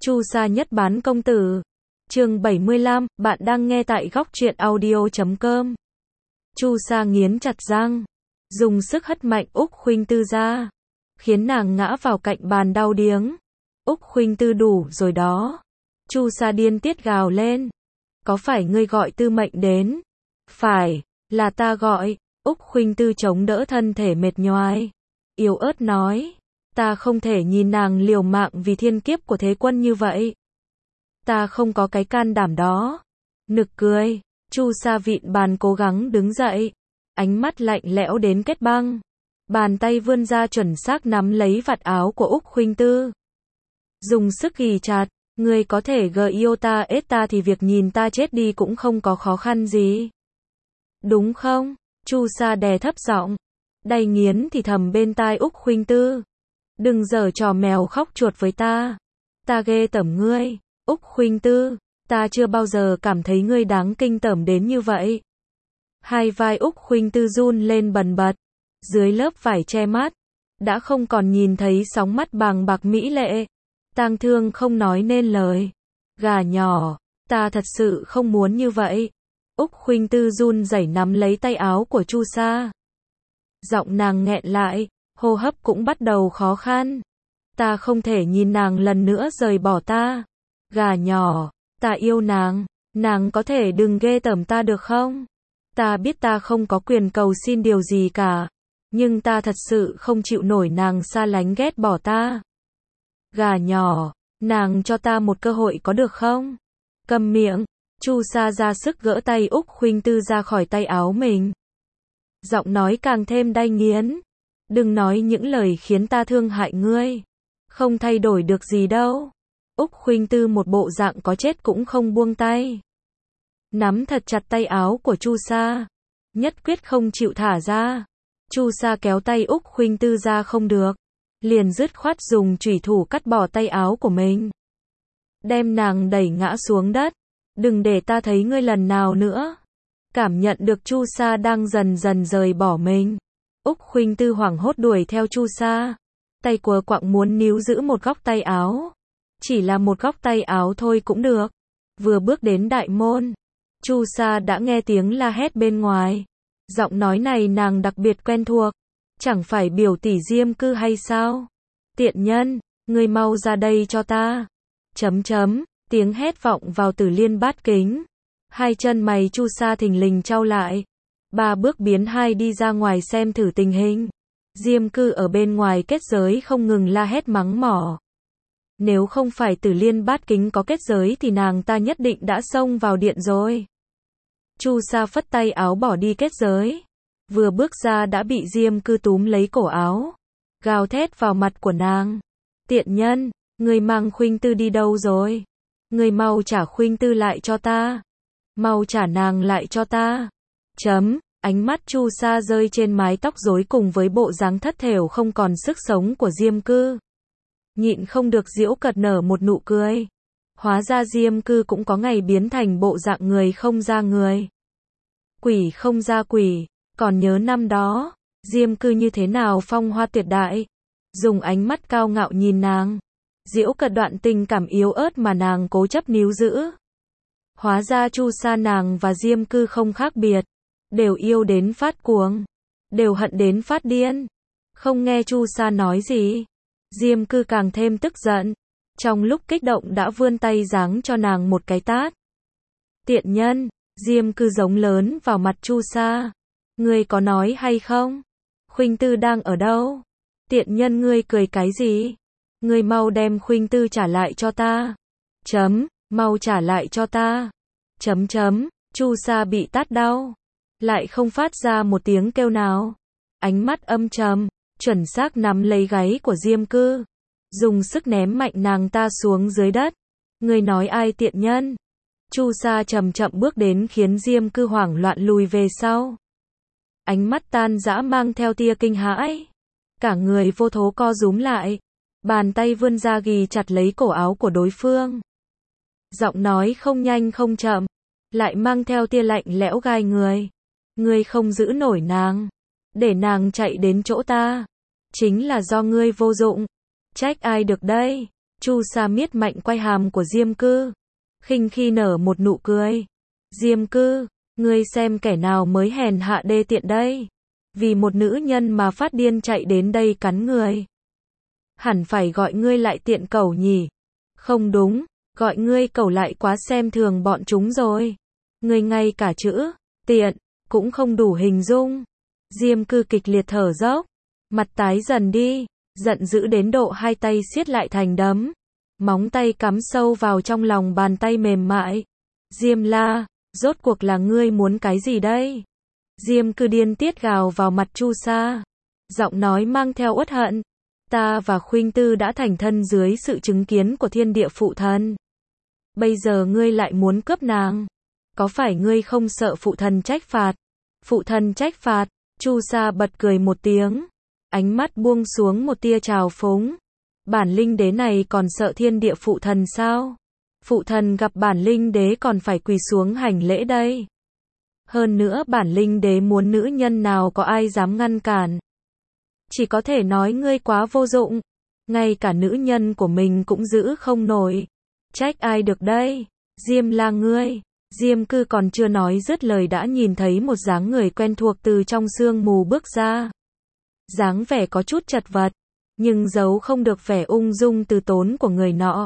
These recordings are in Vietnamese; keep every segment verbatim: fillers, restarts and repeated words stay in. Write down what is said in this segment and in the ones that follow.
Chu Sa nhất bán công tử. Chương bảy mươi lăm, bạn đang nghe tại góc truyện audio chấm com. Chu Sa nghiến chặt răng, dùng sức hất mạnh Úc Khuynh Tư ra, khiến nàng ngã vào cạnh bàn đau điếng. Úc Khuynh Tư, đủ rồi đó. Chu Sa điên tiết gào lên. Có phải ngươi gọi Tư Mệnh đến? Phải, là ta gọi. Úc Khuynh Tư chống đỡ thân thể mệt nhoài, yếu ớt nói. Ta không thể nhìn nàng liều mạng vì thiên kiếp của thế quân như vậy. Ta không có cái can đảm đó. Nực cười. Chu Sa vịn bàn cố gắng đứng dậy, ánh mắt lạnh lẽo đến kết băng. Bàn tay vươn ra chuẩn xác nắm lấy vạt áo của Úc Khuynh Tư, dùng sức ghì chặt. Ngươi có thể gờ yêu ta ết ta thì việc nhìn ta chết đi cũng không có khó khăn gì, đúng không? Chu Sa đè thấp giọng, đầy nghiến thì thầm bên tai Úc Khuynh Tư. Đừng giở trò mèo khóc chuột với ta. Ta ghê tởm ngươi. Úc Khuynh Tư, ta chưa bao giờ cảm thấy ngươi đáng kinh tởm đến như vậy. Hai vai Úc Khuynh Tư run lên bần bật, dưới lớp vải che mắt, đã không còn nhìn thấy sóng mắt bàng bạc mỹ lệ. Tang thương không nói nên lời. Gà nhỏ, ta thật sự không muốn như vậy. Úc Khuynh Tư run rẩy nắm lấy tay áo của Chu Sa. Giọng nàng nghẹn lại, hô hấp cũng bắt đầu khó khăn. Ta không thể nhìn nàng lần nữa rời bỏ ta. Gà nhỏ, ta yêu nàng, nàng có thể đừng ghê tởm ta được không? Ta biết ta không có quyền cầu xin điều gì cả, nhưng ta thật sự không chịu nổi nàng xa lánh ghét bỏ ta. Gà nhỏ, nàng cho ta một cơ hội có được không? Câm miệng. Chu Sa ra sức gỡ tay Úc Khuynh Tư ra khỏi tay áo mình, giọng nói càng thêm đay nghiến. Đừng nói những lời khiến ta thương hại ngươi. Không thay đổi được gì đâu. Úc Khuynh Tư một bộ dạng có chết cũng không buông tay, nắm thật chặt tay áo của Chu Sa, nhất quyết không chịu thả ra. Chu Sa kéo tay Úc Khuynh Tư ra không được, liền dứt khoát dùng chủy thủ cắt bỏ tay áo của mình, đem nàng đẩy ngã xuống đất. Đừng để ta thấy ngươi lần nào nữa. Cảm nhận được Chu Sa đang dần dần rời bỏ mình, Úc Khuynh Tư hoảng hốt đuổi theo Chu Sa, tay quờ quạng muốn níu giữ một góc tay áo. Chỉ là một góc tay áo thôi cũng được. Vừa bước đến đại môn, Chu Sa đã nghe tiếng la hét bên ngoài. Giọng nói này nàng đặc biệt quen thuộc. Chẳng phải biểu tỷ Diêm Cư hay sao? Tiện nhân, ngươi mau ra đây cho ta. Chấm chấm, tiếng hét vọng vào Tử Liên Bát Kính. Hai chân mày Chu Sa thình lình chau lại. Ba bước biến hai đi ra ngoài xem thử tình hình. Diêm Cư ở bên ngoài kết giới không ngừng la hét mắng mỏ. Nếu không phải Tử Liên Bát Kính có kết giới thì nàng ta nhất định đã xông vào điện rồi. Chu Sa phất tay áo bỏ đi kết giới, vừa bước ra đã bị Diêm Cư túm lấy cổ áo, gào thét vào mặt của nàng. Tiện nhân, ngươi mang Khuynh Tư đi đâu rồi? Ngươi mau trả Khuynh Tư lại cho ta. Mau trả nàng lại cho ta. Chấm, ánh mắt Chu Sa rơi trên mái tóc rối cùng với bộ dáng thất thểu không còn sức sống của Diêm Cư. Nhịn không được giễu cợt nở một nụ cười. Hóa ra Diêm Cư cũng có ngày biến thành bộ dạng người không ra người, quỷ không ra quỷ. Còn nhớ năm đó, Diêm Cư như thế nào phong hoa tuyệt đại, dùng ánh mắt cao ngạo nhìn nàng, giễu cợt đoạn tình cảm yếu ớt mà nàng cố chấp níu giữ. Hóa ra Chu Sa nàng và Diêm Cư không khác biệt, đều yêu đến phát cuồng, đều hận đến phát điên. Không nghe Chu Sa nói gì, Diêm Cư càng thêm tức giận, trong lúc kích động đã vươn tay giáng cho nàng một cái tát. Tiện nhân, Diêm Cư giống lớn vào mặt Chu Sa. Ngươi có nói hay không? Khuynh Tư đang ở đâu? Tiện nhân, ngươi cười cái gì? Ngươi mau đem Khuynh Tư trả lại cho ta. Chấm, mau trả lại cho ta. Chấm chấm, Chu Sa bị tát đau, lại không phát ra một tiếng kêu nào. Ánh mắt âm trầm, chuẩn xác nắm lấy gáy của Diêm Cư, dùng sức ném mạnh nàng ta xuống dưới đất. Ngươi nói ai tiện nhân? Chu Sa chậm chậm bước đến khiến Diêm Cư hoảng loạn lùi về sau. Ánh mắt tan rã mang theo tia kinh hãi. Cả người vô thố co rúm lại, bàn tay vươn ra ghì chặt lấy cổ áo của đối phương. Giọng nói không nhanh không chậm, lại mang theo tia lạnh lẽo gai người. Ngươi không giữ nổi nàng, để nàng chạy đến chỗ ta, chính là do ngươi vô dụng. Trách ai được đây? Chu Sa miết mạnh quai hàm của Diêm Cư, khinh khi nở một nụ cười. Diêm Cư, ngươi xem kẻ nào mới hèn hạ đê tiện đây. Vì một nữ nhân mà phát điên chạy đến đây cắn người. Hẳn phải gọi ngươi lại tiện cẩu nhỉ. Không đúng, gọi ngươi cẩu lại quá xem thường bọn chúng rồi. Ngươi ngay cả chữ tiện cũng không đủ hình dung. Diêm Cư kịch liệt thở dốc, mặt tái dần đi, giận dữ đến độ hai tay siết lại thành đấm, móng tay cắm sâu vào trong lòng bàn tay mềm mại. Diêm La, rốt cuộc là ngươi muốn cái gì đây? Diêm Cư điên tiết gào vào mặt Chu Sa, giọng nói mang theo uất hận. Ta và Khuynh Tư đã thành thân dưới sự chứng kiến của thiên địa phụ thần. Bây giờ ngươi lại muốn cướp nàng. Có phải ngươi không sợ phụ thần trách phạt? Phụ thần trách phạt? Chu Sa bật cười một tiếng, ánh mắt buông xuống một tia trào phúng. Bản linh đế này còn sợ thiên địa phụ thần sao? Phụ thần gặp bản linh đế còn phải quỳ xuống hành lễ đây. Hơn nữa bản linh đế muốn nữ nhân nào có ai dám ngăn cản. Chỉ có thể nói ngươi quá vô dụng, ngay cả nữ nhân của mình cũng giữ không nổi. Trách ai được đây? Diêm La ngươi. Diêm Cư còn chưa nói dứt lời đã nhìn thấy một dáng người quen thuộc từ trong sương mù bước ra. Dáng vẻ có chút chật vật, nhưng giấu không được vẻ ung dung từ tốn của người nọ.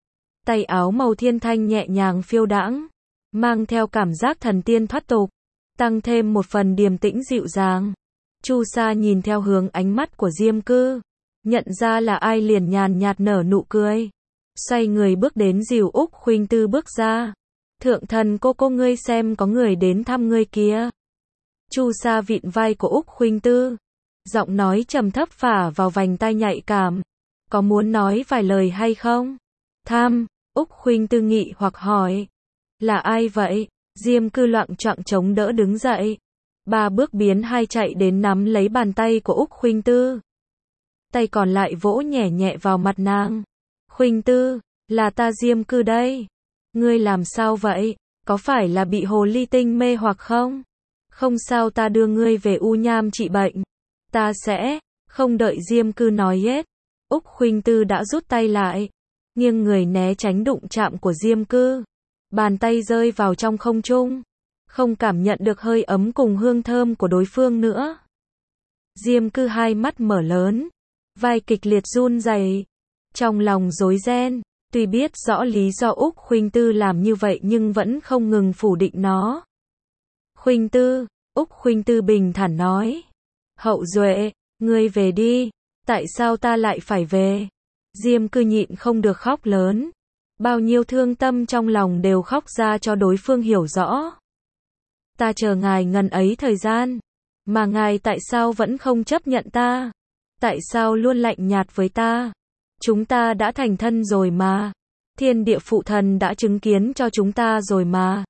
Tay áo màu thiên thanh nhẹ nhàng phiêu đãng, mang theo cảm giác thần tiên thoát tục, tăng thêm một phần điềm tĩnh dịu dàng. Chu Sa nhìn theo hướng ánh mắt của Diêm Cư, nhận ra là ai liền nhàn nhạt nở nụ cười, xoay người bước đến dìu Úc Khuynh Tư bước ra. Thượng thần cô cô ngươi xem có người đến thăm ngươi kìa. Chu Sa vịn vai của Úc Khuynh Tư, giọng nói trầm thấp phả vào vành tai nhạy cảm. Có muốn nói vài lời hay không? Tham, Úc Khuynh Tư nghị hoặc hỏi. Là ai vậy? Diêm Cư loạng choạng chống đỡ đứng dậy. Ba bước biến hai chạy đến nắm lấy bàn tay của Úc Khuynh Tư. Tay còn lại vỗ nhẹ nhẹ vào mặt nàng. Khuynh Tư, là ta Diêm Cư đây. Ngươi làm sao vậy? Có phải là bị hồ ly tinh mê hoặc không? Không sao, ta đưa ngươi về U Nham trị bệnh. Ta sẽ, không đợi Diêm Cư nói hết. Úc Khuynh Tư đã rút tay lại, nghiêng người né tránh đụng chạm của Diêm Cư. Bàn tay rơi vào trong không trung, không cảm nhận được hơi ấm cùng hương thơm của đối phương nữa. Diêm Cư hai mắt mở lớn, vai kịch liệt run rẩy, trong lòng rối ren. Tuy biết rõ lý do Úc Khuynh Tư làm như vậy nhưng vẫn không ngừng phủ định nó. Khuynh Tư, Úc Khuynh Tư bình thản nói. Hậu duệ, ngươi về đi. Tại sao ta lại phải về? Diêm Cư nhịn không được khóc lớn. Bao nhiêu thương tâm trong lòng đều khóc ra cho đối phương hiểu rõ. Ta chờ ngài ngần ấy thời gian, mà ngài tại sao vẫn không chấp nhận ta? Tại sao luôn lạnh nhạt với ta? Chúng ta đã thành thân rồi mà. Thiên địa phụ thần đã chứng kiến cho chúng ta rồi mà.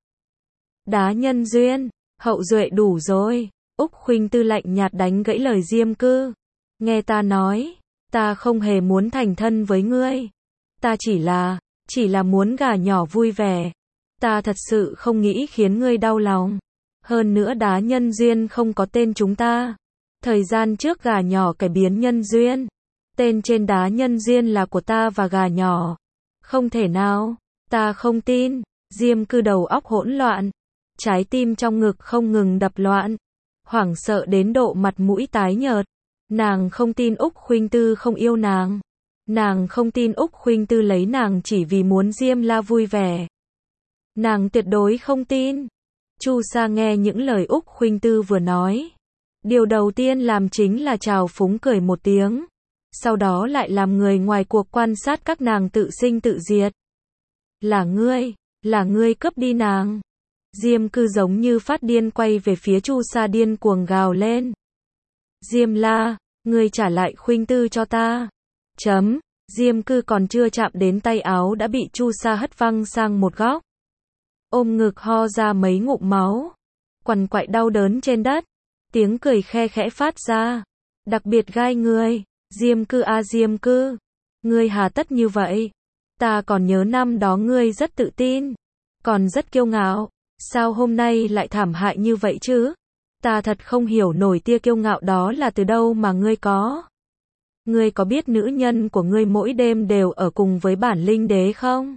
Đá nhân duyên, hậu duệ đủ rồi. Úc Khuynh Tư lạnh nhạt đánh gãy lời Diêm Cư. Nghe ta nói, ta không hề muốn thành thân với ngươi. Ta chỉ là, chỉ là muốn gà nhỏ vui vẻ. Ta thật sự không nghĩ khiến ngươi đau lòng. Hơn nữa đá nhân duyên không có tên chúng ta. Thời gian trước gà nhỏ cải biến nhân duyên. Tên trên đá nhân duyên là của ta và gà nhỏ. Không thể nào, ta không tin. Diêm Cư đầu óc hỗn loạn, trái tim trong ngực không ngừng đập loạn, hoảng sợ đến độ mặt mũi tái nhợt. Nàng không tin Úc Khuynh Tư không yêu nàng. Nàng không tin Úc Khuynh Tư lấy nàng chỉ vì muốn Diêm La vui vẻ. Nàng tuyệt đối không tin. Chu Sa nghe những lời Úc Khuynh Tư vừa nói, điều đầu tiên làm chính là trào phúng cười một tiếng. Sau đó lại làm người ngoài cuộc quan sát các nàng tự sinh tự diệt. Là ngươi, là ngươi cướp đi nàng. Diêm Cư giống như phát điên quay về phía Chu Sa điên cuồng gào lên. Diêm La, ngươi trả lại Khuynh Tư cho ta. Chấm, Diêm Cư còn chưa chạm đến tay áo đã bị Chu Sa hất văng sang một góc. Ôm ngực ho ra mấy ngụm máu. Quằn quại đau đớn trên đất. Tiếng cười khe khẽ phát ra. Đặc biệt gai người. Diêm Cư a Diêm Cư, ngươi hà tất như vậy? Ta còn nhớ năm đó ngươi rất tự tin, còn rất kiêu ngạo, sao hôm nay lại thảm hại như vậy chứ? Ta thật không hiểu nổi tia kiêu ngạo đó là từ đâu mà ngươi có. Ngươi có biết nữ nhân của ngươi mỗi đêm đều ở cùng với bản linh đế không?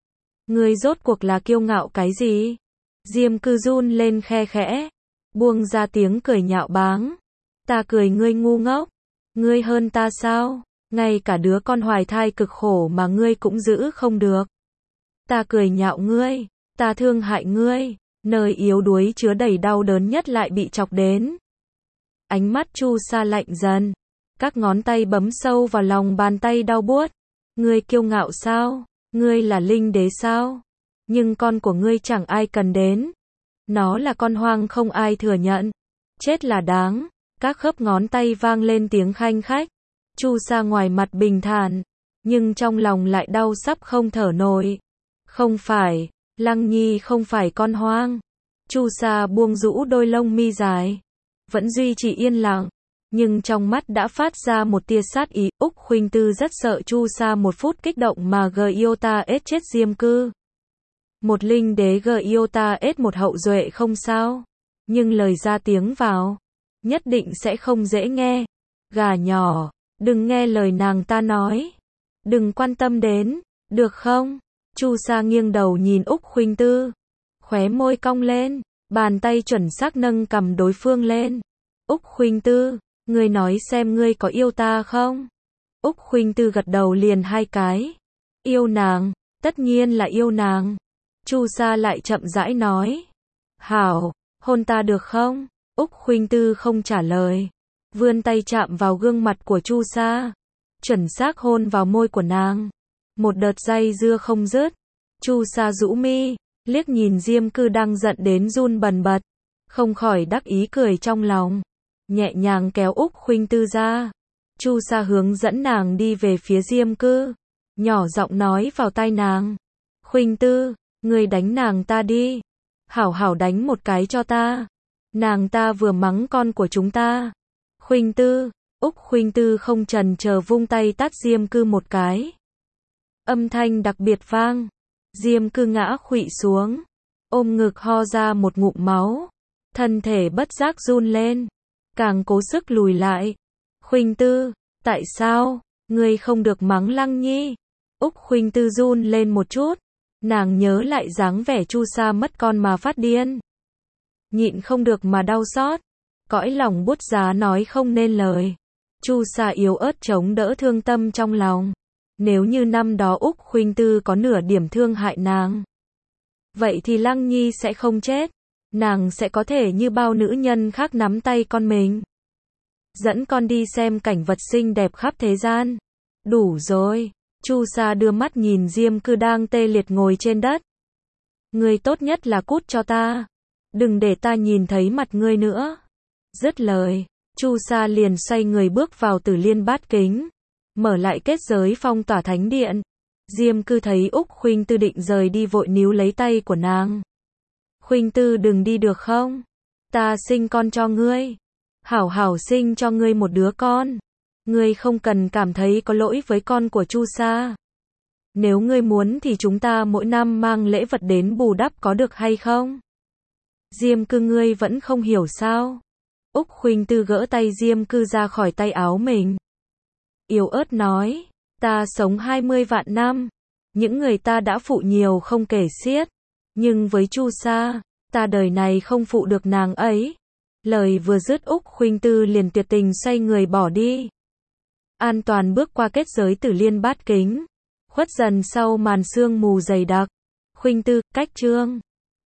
Ngươi rốt cuộc là kiêu ngạo cái gì? Diêm Cư run lên khe khẽ, buông ra tiếng cười nhạo báng. Ta cười ngươi ngu ngốc, ngươi hơn ta sao? Ngay cả đứa con hoài thai cực khổ mà ngươi cũng giữ không được. Ta cười nhạo ngươi, ta thương hại ngươi, nơi yếu đuối chứa đầy đau đớn nhất lại bị chọc đến. Ánh mắt Chu Sa lạnh dần, các ngón tay bấm sâu vào lòng bàn tay đau buốt. Ngươi kiêu ngạo sao? Ngươi là linh đế sao? Nhưng con của ngươi chẳng ai cần đến. Nó là con hoang không ai thừa nhận. Chết là đáng. Các khớp ngón tay vang lên tiếng khanh khách. Chu Sa ngoài mặt bình thản, nhưng trong lòng lại đau sắp không thở nổi. Không phải, Lăng Nhi không phải con hoang. Chu Sa buông rũ đôi lông mi dài, vẫn duy trì yên lặng, nhưng trong mắt đã phát ra một tia sát ý. Úc Khuynh Tư rất sợ Chu Sa một phút kích động mà Giota ết chết Diêm Cư. Một linh đế Giota ết một hậu duệ không sao, nhưng lời ra tiếng vào, nhất định sẽ không dễ nghe. Gà nhỏ, đừng nghe lời nàng ta nói. Đừng quan tâm đến, được không? Chu Sa nghiêng đầu nhìn Úc Khuynh Tư, khóe môi cong lên, bàn tay chuẩn xác nâng cầm đối phương lên. Úc Khuynh Tư, ngươi nói xem ngươi có yêu ta không? Úc Khuynh Tư gật đầu liền hai cái. Yêu nàng, tất nhiên là yêu nàng. Chu Sa lại chậm rãi nói. Hảo, hôn ta được không? Úc Khuynh Tư không trả lời, vươn tay chạm vào gương mặt của Chu Sa, chuẩn xác hôn vào môi của nàng. Một đợt dây dưa không dứt. Chu Sa rũ mi, liếc nhìn Diêm Cư đang giận đến run bần bật, không khỏi đắc ý cười trong lòng, nhẹ nhàng kéo Úc Khuynh Tư ra. Chu Sa hướng dẫn nàng đi về phía Diêm Cư, nhỏ giọng nói vào tai nàng. Khuynh Tư, ngươi đánh nàng ta đi, hảo hảo đánh một cái cho ta. Nàng ta vừa mắng con của chúng ta. Khuynh Tư, Úc Khuynh Tư không chần chờ vung tay tát Diêm Cư một cái. Âm thanh đặc biệt vang, Diêm Cư ngã khuỵu xuống, ôm ngực ho ra một ngụm máu, thân thể bất giác run lên, càng cố sức lùi lại. Khuynh Tư, tại sao, ngươi không được mắng Lăng Nhi? Úc Khuynh Tư run lên một chút, nàng nhớ lại dáng vẻ Chu Sa mất con mà phát điên. Nhịn không được mà đau xót, cõi lòng bút giá nói không nên lời. Chu Sa yếu ớt chống đỡ thương tâm trong lòng. Nếu như năm đó Úc Khuynh Tư có nửa điểm thương hại nàng, vậy thì Lăng Nhi sẽ không chết. Nàng sẽ có thể như bao nữ nhân khác nắm tay con mình, dẫn con đi xem cảnh vật xinh đẹp khắp thế gian. Đủ rồi. Chu Sa đưa mắt nhìn Diêm Cư đang tê liệt ngồi trên đất. Ngươi tốt nhất là cút cho ta, đừng để ta nhìn thấy mặt ngươi nữa. Dứt lời, Chu Sa liền xoay người bước vào Tử Liên Bát Kính, mở lại kết giới phong tỏa thánh điện. Diêm Cư thấy Úc Khuynh Tư định rời đi vội níu lấy tay của nàng. Khuynh Tư đừng đi được không? Ta sinh con cho ngươi. Hảo hảo sinh cho ngươi một đứa con. Ngươi không cần cảm thấy có lỗi với con của Chu Sa. Nếu ngươi muốn thì chúng ta mỗi năm mang lễ vật đến bù đắp có được hay không? Diêm Cư ngươi vẫn không hiểu sao? Úc Khuynh Tư gỡ tay Diêm Cư ra khỏi tay áo mình, yếu ớt nói, ta sống hai mươi vạn năm, những người ta đã phụ nhiều không kể xiết, nhưng với Chu Sa, ta đời này không phụ được nàng ấy. Lời vừa dứt Úc Khuynh Tư liền tuyệt tình xoay người bỏ đi. An toàn bước qua kết giới Tử Liên Bát Kính, khuất dần sau màn sương mù dày đặc. Khuynh Tư, cách chương